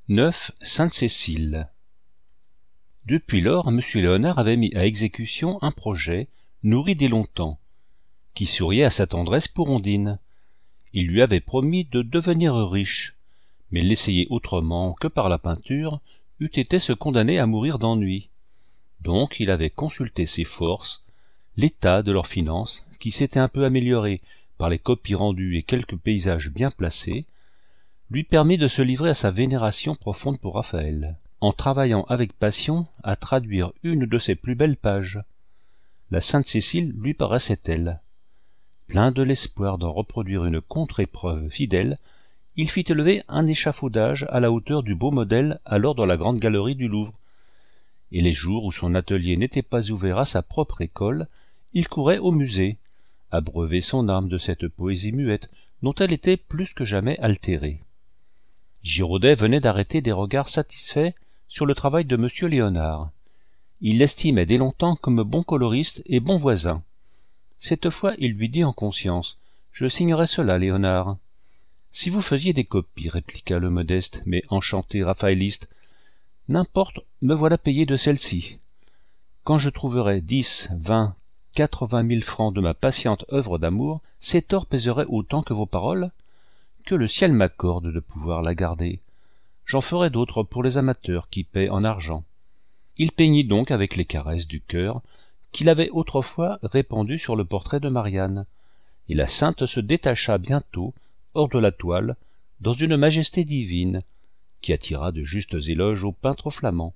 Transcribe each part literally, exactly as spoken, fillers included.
neuf Sainte-Cécile. Depuis lors, M. Léonard avait mis à exécution un projet, nourri dès longtemps, qui souriait à sa tendresse pour Ondine. Il lui avait promis de devenir riche, mais l'essayer autrement que par la peinture eût été se condamner à mourir d'ennui. Donc il avait consulté ses forces, l'état de leurs finances, qui s'était un peu amélioré par les copies rendues et quelques paysages bien placés, lui permit de se livrer à sa vénération profonde pour Raphaël, en travaillant avec passion à traduire une de ses plus belles pages. La Sainte-Cécile lui paraissait telle. Plein de l'espoir d'en reproduire une contre-épreuve fidèle, il fit élever un échafaudage à la hauteur du beau modèle alors dans la grande galerie du Louvre, et les jours où son atelier n'était pas ouvert à sa propre école, il courait au musée, abreuver son âme de cette poésie muette dont elle était plus que jamais altérée. Girodet venait d'arrêter des regards satisfaits sur le travail de M. Léonard. Il l'estimait dès longtemps comme bon coloriste et bon voisin. Cette fois, il lui dit en conscience « Je signerai cela, Léonard. »« Si vous faisiez des copies, répliqua le modeste mais enchanté raphaéliste, n'importe, me voilà payé de celle-ci. Quand je trouverai dix, vingt, quatre-vingt mille francs de ma patiente œuvre d'amour, cet or pèserait autant que vos paroles? Que le ciel m'accorde de pouvoir la garder. J'en ferai d'autres pour les amateurs qui paient en argent. » Il peignit donc avec les caresses du cœur qu'il avait autrefois répandues sur le portrait de Marianne, et la sainte se détacha bientôt, hors de la toile, dans une majesté divine, qui attira de justes éloges aux peintres flamands.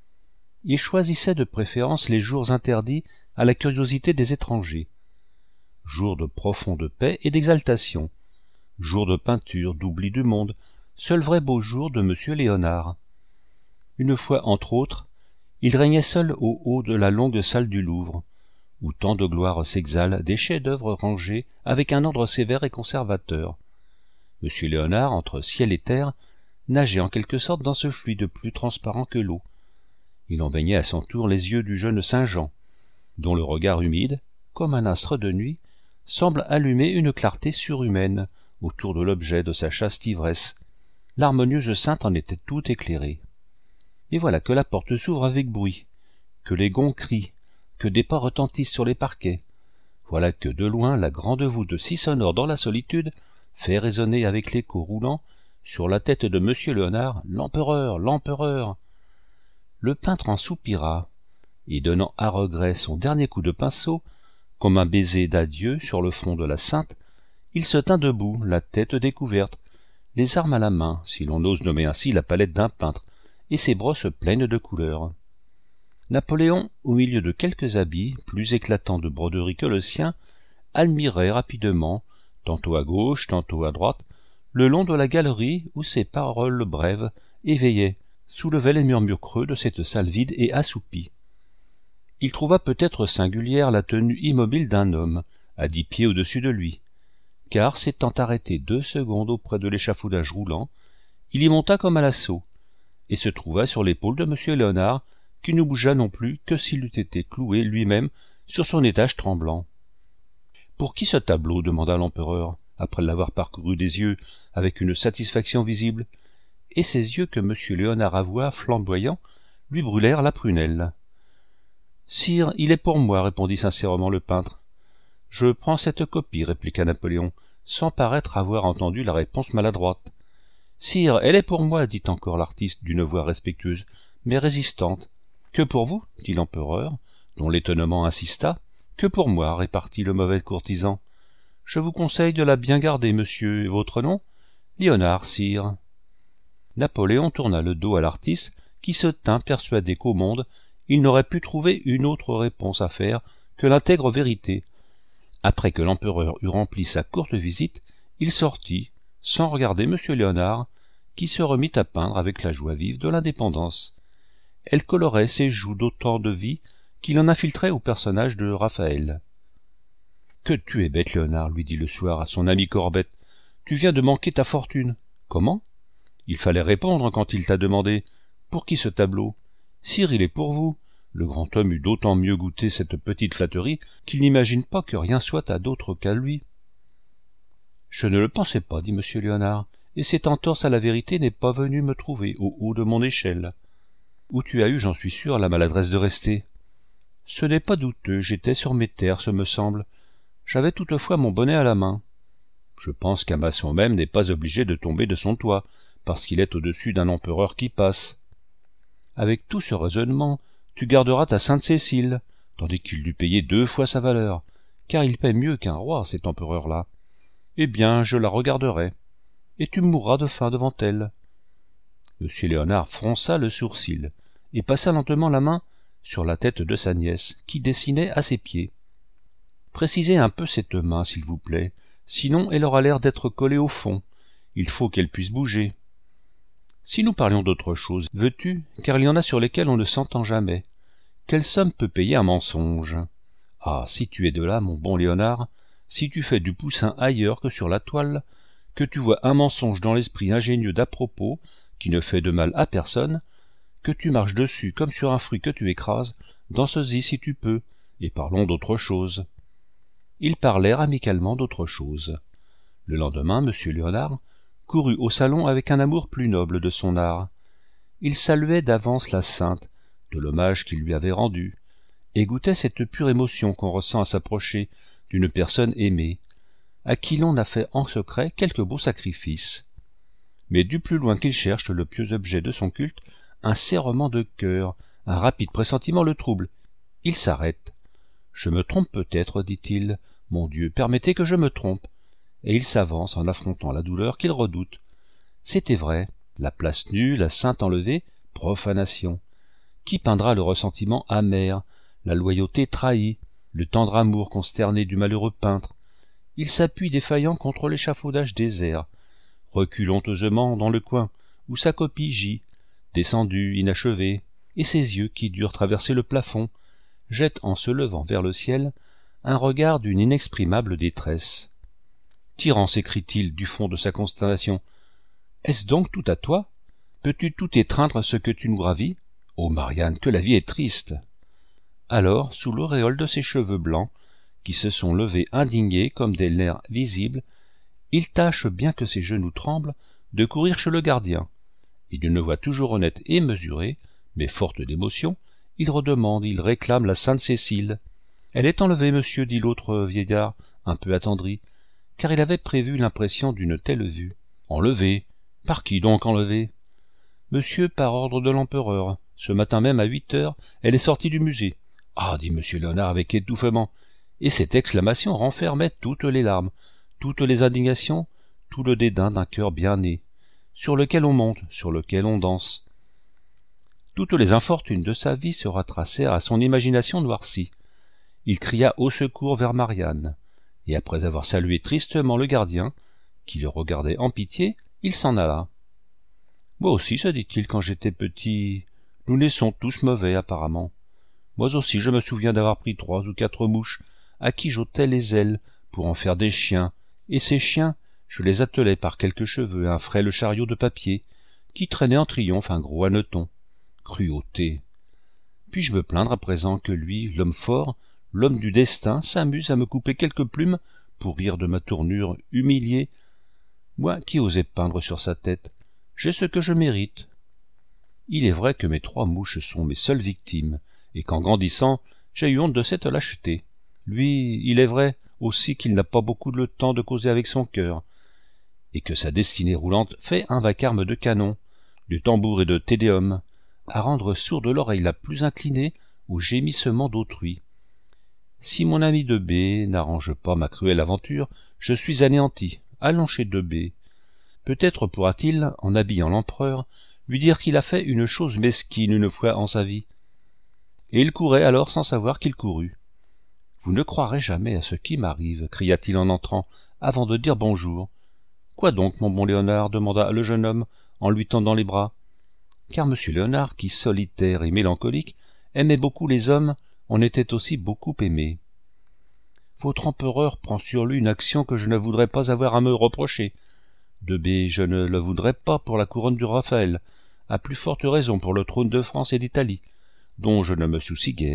Il choisissait de préférence les jours interdits à la curiosité des étrangers, jours de profonde paix et d'exaltation, jours de peinture, d'oubli du monde, seul vrai beau jour de M. Léonard. Une fois, entre autres, il régnait seul au haut de la longue salle du Louvre, où tant de gloire s'exhalent des chefs-d'œuvre rangés avec un ordre sévère et conservateur. M. Léonard, entre ciel et terre, nageait en quelque sorte dans ce fluide plus transparent que l'eau. Il en baignait à son tour les yeux du jeune Saint-Jean, dont le regard humide, comme un astre de nuit, semble allumer une clarté surhumaine autour de l'objet de sa chaste ivresse. L'harmonieuse sainte en était tout éclairée. Et voilà que la porte s'ouvre avec bruit, que les gonds crient, que des pas retentissent sur les parquets. Voilà que de loin la grande voûte si sonore dans la solitude fait résonner avec l'écho roulant sur la tête de M. Léonard « L'empereur, l'empereur !» Le peintre en soupira, et donnant à regret son dernier coup de pinceau, comme un baiser d'adieu sur le front de la sainte, il se tint debout, la tête découverte, les armes à la main, si l'on ose nommer ainsi la palette d'un peintre, et ses brosses pleines de couleurs. Napoléon, au milieu de quelques habits, plus éclatants de broderie que le sien, admirait rapidement, tantôt à gauche, tantôt à droite, le long de la galerie où ses paroles brèves éveillaient, soulevaient les murmures creux de cette salle vide et assoupie. Il trouva peut-être singulière la tenue immobile d'un homme, à dix pieds au-dessus de lui, car, s'étant arrêté deux secondes auprès de l'échafaudage roulant, il y monta comme à l'assaut, et se trouva sur l'épaule de M. Léonard, qui ne bougea non plus que s'il eût été cloué lui-même sur son étage tremblant. « Pour qui ce tableau ?» demanda l'empereur, après l'avoir parcouru des yeux avec une satisfaction visible, et ses yeux que M. Léonard avoua flamboyants lui brûlèrent la prunelle. « Sire, il est pour moi, » répondit sincèrement le peintre. « Je prends cette copie, » répliqua Napoléon, sans paraître avoir entendu la réponse maladroite. « Sire, elle est pour moi, » dit encore l'artiste d'une voix respectueuse, mais résistante. « Que pour vous ?» dit l'empereur, dont l'étonnement insista. « Que pour moi ?» répartit le mauvais courtisan. « Je vous conseille de la bien garder, monsieur, et votre nom ?»« Léonard, sire. » Napoléon tourna le dos à l'artiste, qui se tint persuadé qu'au monde, il n'aurait pu trouver une autre réponse à faire que l'intègre vérité. Après que l'empereur eut rempli sa courte visite, il sortit, sans regarder M. Léonard, qui se remit à peindre avec la joie vive de l'indépendance. Elle colorait ses joues d'autant de vie qu'il en infiltrait au personnage de Raphaël. « Que tu es bête, Léonard, lui dit le soir à son ami Corbette. Tu viens de manquer ta fortune. Comment ? Il fallait répondre quand il t'a demandé. Pour qui ce tableau ? Sire, il est pour vous. Le grand homme eut d'autant mieux goûté cette petite flatterie qu'il n'imagine pas que rien soit à d'autre qu'à lui. Je ne le pensais pas, dit M. Léonard, et cette entorse à la vérité n'est pas venue me trouver au haut de mon échelle. Où tu as eu, j'en suis sûr, la maladresse de rester. Ce n'est pas douteux, j'étais sur mes terres, ce me semble. J'avais toutefois mon bonnet à la main. Je pense qu'un maçon même n'est pas obligé de tomber de son toit, parce qu'il est au-dessus d'un empereur qui passe. Avec tout ce raisonnement, tu garderas ta Sainte-Cécile, tandis qu'il dut payer deux fois sa valeur, car il paie mieux qu'un roi, cet empereur-là. Eh bien, je la regarderai, et tu mourras de faim devant elle. Monsieur Léonard fronça le sourcil, et passa lentement la main sur la tête de sa nièce, qui dessinait à ses pieds. Précisez un peu cette main, s'il vous plaît, sinon elle aura l'air d'être collée au fond. Il faut qu'elle puisse bouger. Si nous parlions d'autre chose, veux-tu, car il y en a sur lesquels on ne s'entend jamais. Quelle somme peut payer un mensonge? Ah, si tu es de là, mon bon Léonard, si tu fais du poussin ailleurs que sur la toile, que tu vois un mensonge dans l'esprit ingénieux d'à propos, qui ne fait de mal à personne, que tu marches dessus comme sur un fruit que tu écrases, danse-y si tu peux, et parlons d'autre chose. Ils parlèrent amicalement d'autre chose. Le lendemain, monsieur Léonard courut au salon avec un amour plus noble de son art. Il saluait d'avance la sainte de l'hommage qu'il lui avait rendu, et goûtait cette pure émotion qu'on ressent à s'approcher d'une personne aimée, à qui l'on a fait en secret quelque beau sacrifice. Mais du plus loin qu'il cherche le pieux objet de son culte, un serrement de cœur, un rapide pressentiment le trouble. Il s'arrête. « Je me trompe peut-être, dit-il. Mon Dieu, permettez que je me trompe. » Et il s'avance en affrontant la douleur qu'il redoute. C'était vrai, la place nue, la sainte enlevée, profanation. Qui peindra le ressentiment amer, la loyauté trahie, le tendre amour consterné du malheureux peintre? Il s'appuie défaillant contre l'échafaudage désert, recule honteusement dans le coin où sa copie gît, descendue, inachevée, et ses yeux qui durent traverser le plafond jettent en se levant vers le ciel un regard d'une inexprimable détresse. Tyran, s'écrie-t-il du fond de sa consternation, est-ce donc tout à toi? Peux-tu tout étreindre ce que tu nous ravis? Oh, Marianne, que la vie est triste! Alors, sous l'auréole de ses cheveux blancs, qui se sont levés indignés comme des nerfs visibles, il tâche, bien que ses genoux tremblent, de courir chez le gardien, et d'une voix toujours honnête et mesurée, mais forte d'émotion, il redemande, il réclame la Sainte-Cécile. « Elle est enlevée, monsieur, dit l'autre vieillard, un peu attendri, car il avait prévu l'impression d'une telle vue. « Enlevée? Par qui donc enlevée? »« Monsieur, par ordre de l'empereur. Ce matin même, à huit heures, elle est sortie du musée. »« Ah » dit monsieur Léonard avec étouffement, et cette exclamation renfermait toutes les larmes, toutes les indignations, tout le dédain d'un cœur bien né, sur lequel on monte, sur lequel on danse. Toutes les infortunes de sa vie se retracèrent à son imagination noircie. Il cria au secours vers Marianne, et après avoir salué tristement le gardien, qui le regardait en pitié, il s'en alla. « Moi aussi, se dit-il, quand j'étais petit, nous naissons tous mauvais, apparemment. Moi aussi, je me souviens d'avoir pris trois ou quatre mouches, à qui j'ôtais les ailes, pour en faire des chiens, et ces chiens, je les attelais par quelques cheveux à un frêle chariot de papier, qui traînait en triomphe un gros hanneton. Cruauté! Puis-je me plaindre à présent que lui, l'homme fort, l'homme du destin, s'amuse à me couper quelques plumes pour rire de ma tournure humiliée? Moi qui osais peindre sur sa tête, j'ai ce que je mérite. Il est vrai que mes trois mouches sont mes seules victimes, et qu'en grandissant, j'ai eu honte de cette lâcheté. Lui, il est vrai aussi qu'il n'a pas beaucoup le temps de causer avec son cœur, et que sa destinée roulante fait un vacarme de canon, de tambour et de tédéum, à rendre sourde l'oreille la plus inclinée au gémissement d'autrui. Si mon ami de B n'arrange pas ma cruelle aventure, je suis anéanti. Allons chez de B. Peut-être pourra-t-il, en habillant l'empereur, lui dire qu'il a fait une chose mesquine une fois en sa vie. Et il courait alors sans savoir qu'il courut. « Vous ne croirez jamais à ce qui m'arrive, » cria-t-il en entrant, avant de dire bonjour. « Quoi donc, mon bon Léonard » demanda le jeune homme, en lui tendant les bras. Car monsieur Léonard, qui, solitaire et mélancolique, aimait beaucoup les hommes, en était aussi beaucoup aimé. « Votre empereur prend sur lui une action que je ne voudrais pas avoir à me reprocher. De B, je ne le voudrais pas pour la couronne du Raphaël, à plus forte raison pour le trône de France et d'Italie, dont je ne me soucie guère. »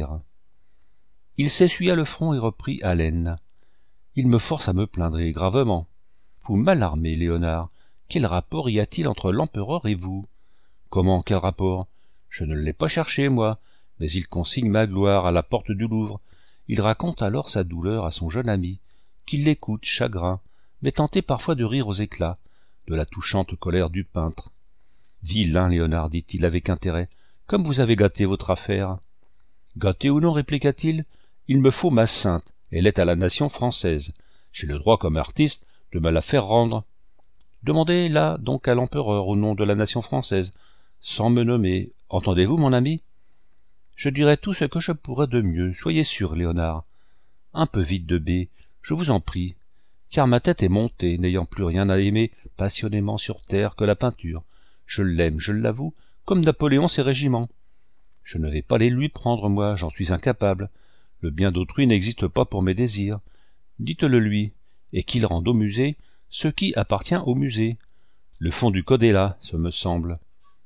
Il s'essuya le front et reprit haleine. « Il me force à me plaindre, et gravement. Vous m'alarmez, Léonard, Quel rapport y a-t-il entre l'empereur et vous? Comment, quel rapport? Je ne l'ai pas cherché, moi, mais il consigne ma gloire à la porte du Louvre. Il raconte alors sa douleur à son jeune ami, qui l'écoute, chagrin, mais tenté parfois de rire aux éclats, de la touchante colère du peintre. Vilain Léonard, dit-il avec intérêt, comme vous avez gâté votre affaire. Gâté ou non, répliqua-t-il, il me faut ma sainte, elle est à la nation française. J'ai le droit, comme artiste, de me la faire rendre. Demandez-la donc à l'empereur au nom de la nation française, sans me nommer. Entendez-vous, mon ami? Je dirai tout ce que je pourrai de mieux, soyez sûr, Léonard. Un peu vite de B, je vous en prie, car ma tête est montée, n'ayant plus rien à aimer passionnément sur terre que la peinture. Je l'aime, je l'avoue, comme Napoléon ses régiments. Je ne vais pas les lui prendre, moi, j'en suis incapable. Le bien d'autrui n'existe pas pour mes désirs. Dites-le lui, et qu'il rende au musée ce qui appartient au musée. Le fond du code est là, ce me semble.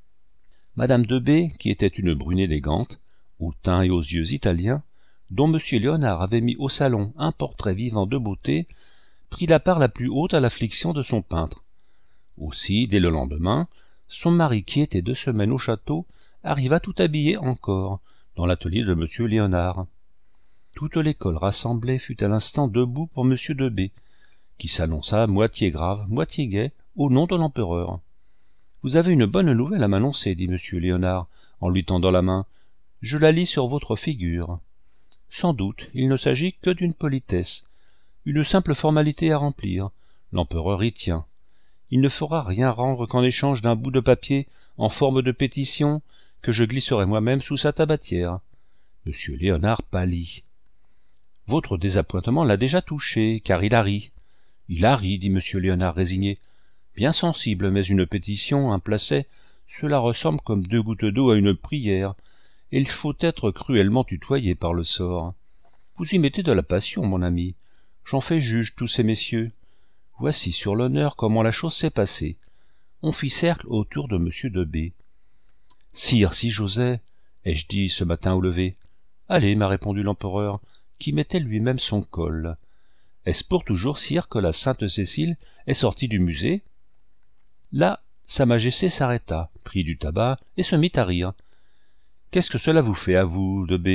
Madame de B, qui était une brune élégante, au teint et aux yeux italiens, dont M. Léonard avait mis au salon un portrait vivant de beauté, prit la part la plus haute à l'affliction de son peintre. Aussi, dès le lendemain, son mari, qui était deux semaines au château, arriva tout habillé encore, dans l'atelier de M. Léonard. Toute l'école rassemblée fut à l'instant debout pour M. de B, qui s'annonça moitié grave, moitié gai, au nom de l'empereur. « Vous avez une bonne nouvelle à m'annoncer, dit M. Léonard, en lui tendant la main. Je la lis sur votre figure. Sans doute, il ne s'agit que d'une politesse, une simple formalité à remplir. L'empereur y tient. Il ne fera rien rendre qu'en échange d'un bout de papier en forme de pétition que je glisserai moi-même sous sa tabatière. » M. Léonard pâlit. « Votre désappointement l'a déjà touché, car il a ri. »« Il a ri, dit M. Léonard résigné. Bien sensible, mais une pétition, un placet, cela ressemble comme deux gouttes d'eau à une prière, et il faut être cruellement tutoyé par le sort. Vous y mettez de la passion, mon ami. J'en fais juge tous ces messieurs. Voici sur l'honneur comment la chose s'est passée. On fit cercle autour de M. de B. « Sire, si j'osais, ai-je dit ce matin au lever. »« Allez, m'a répondu l'empereur, qui mettait lui-même son col. »« Est-ce pour toujours, sire, que la Sainte Cécile est sortie du musée ?» Là, Sa Majesté s'arrêta, prit du tabac et se mit à rire. « Qu'est-ce que cela vous fait, à vous, de B ?»«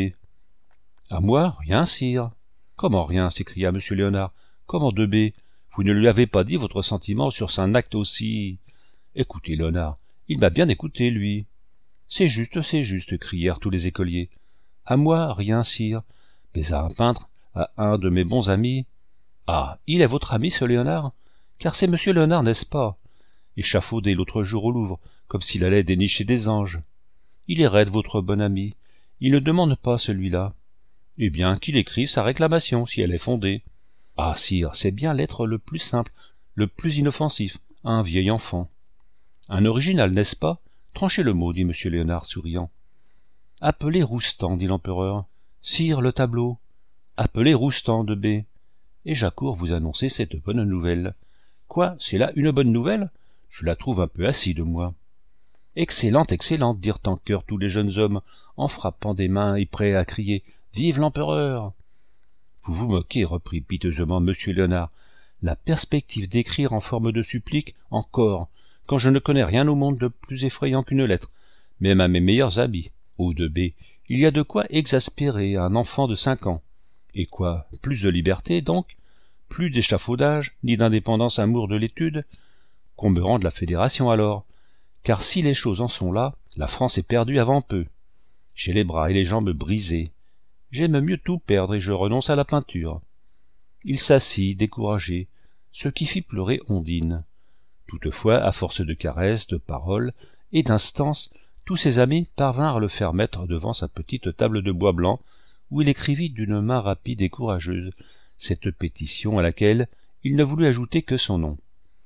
À moi, rien, sire. »« Comment rien ?» s'écria M. Léonard. « Comment, de B ? Vous ne lui avez pas dit votre sentiment sur un acte aussi... » « Écoutez, Léonard, il m'a bien écouté, lui. »« C'est juste, c'est juste, » crièrent tous les écoliers. « À moi, rien, sire, mais à un peintre, à un de mes bons amis. »« Ah, il est votre ami, ce Léonard ? Car c'est Monsieur Léonard, n'est-ce pas ? Échafaudé l'autre jour au Louvre, comme s'il allait dénicher des anges. Il est raide, votre bon ami. Il ne demande pas, celui-là. Eh bien, qu'il écrive sa réclamation, si elle est fondée. Ah, sire, c'est bien l'être le plus simple, le plus inoffensif, à un vieil enfant. Un original, n'est-ce pas? Tranchez le mot, dit M. Léonard, souriant. Appelez Roustan, dit l'empereur. Sire, le tableau. Appelez Roustan, de B. Et j'accours vous annoncer cette bonne nouvelle. Quoi, c'est là une bonne nouvelle? Je la trouve un peu acide, moi. Excellente, excellente, dirent en chœur tous les jeunes hommes, en frappant des mains et prêts à crier « Vive l'empereur !» Vous vous moquez, reprit piteusement M. Léonard. La perspective d'écrire en forme de supplique, encore, quand je ne connais rien au monde de plus effrayant qu'une lettre, même à mes meilleurs amis. Ô de B, il y a de quoi exaspérer un enfant de cinq ans. Et quoi, plus de liberté, donc? Plus d'échafaudage, ni d'indépendance amour de l'étude? Qu'on me rende la fédération, alors. Car si les choses en sont là, la France est perdue avant peu. J'ai les bras et les jambes brisés. J'aime mieux tout perdre et je renonce à la peinture. Il s'assit, découragé, ce qui fit pleurer Ondine. Toutefois, à force de caresses, de paroles et d'instances, tous ses amis parvinrent à le faire mettre devant sa petite table de bois blanc, où il écrivit d'une main rapide et courageuse cette pétition à laquelle il ne voulut ajouter que son nom.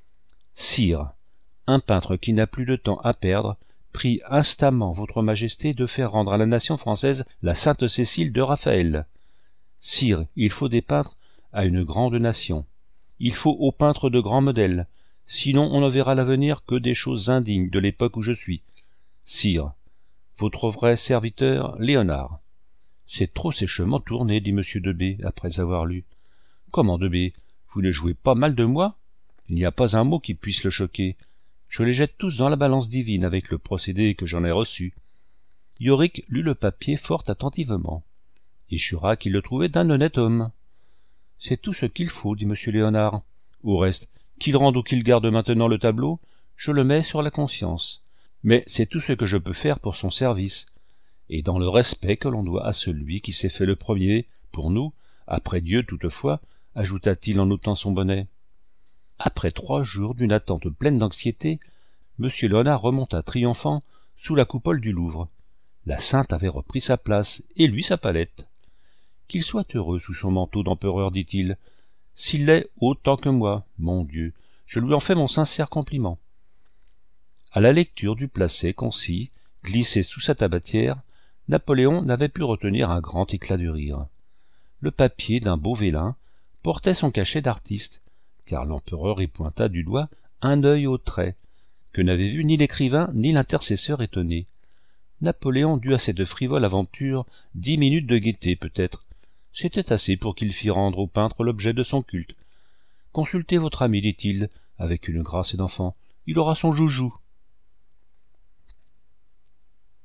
« Sire, un peintre qui n'a plus de temps à perdre prie instamment votre majesté de faire rendre à la nation française la Sainte Cécile de Raphaël. Sire, il faut des peintres à une grande nation. Il faut aux peintres de grands modèles, sinon on ne verra l'avenir que des choses indignes de l'époque où je suis. Sire, votre vrai serviteur, Léonard. » C'est trop sèchement tourné, dit M. de B, après avoir lu. « Comment, de B, vous ne jouez pas mal de moi? Il n'y a pas un mot qui puisse le choquer. Je les jette tous dans la balance divine avec le procédé que j'en ai reçu. » Yorick lut le papier fort attentivement, et jura qu'il le trouvait d'un honnête homme. « C'est tout ce qu'il faut, dit monsieur Léonard. Au reste, qu'il rende ou qu'il garde maintenant le tableau, je le mets sur la conscience. Mais c'est tout ce que je peux faire pour son service, et dans le respect que l'on doit à celui qui s'est fait le premier, pour nous, après Dieu toutefois, ajouta-t-il en ôtant son bonnet. Après trois jours d'une attente pleine d'anxiété, monsieur Léonard remonta triomphant sous la coupole du Louvre. La sainte avait repris sa place, et lui sa palette. Qu'il soit heureux sous son manteau d'empereur, dit-il. S'il l'est autant que moi, mon Dieu, je lui en fais mon sincère compliment. À la lecture du placet concis, glissé sous sa tabatière, Napoléon n'avait pu retenir un grand éclat de rire. Le papier d'un beau vélin portait son cachet d'artiste, car l'empereur y pointa du doigt un œil au trait, que n'avait vu ni l'écrivain ni l'intercesseur étonné. Napoléon dut à cette frivole aventure dix minutes de gaieté, peut-être. C'était assez pour qu'il fît rendre au peintre l'objet de son culte. « Consultez votre ami, dit-il, avec une grâce d'enfant. Il aura son joujou. »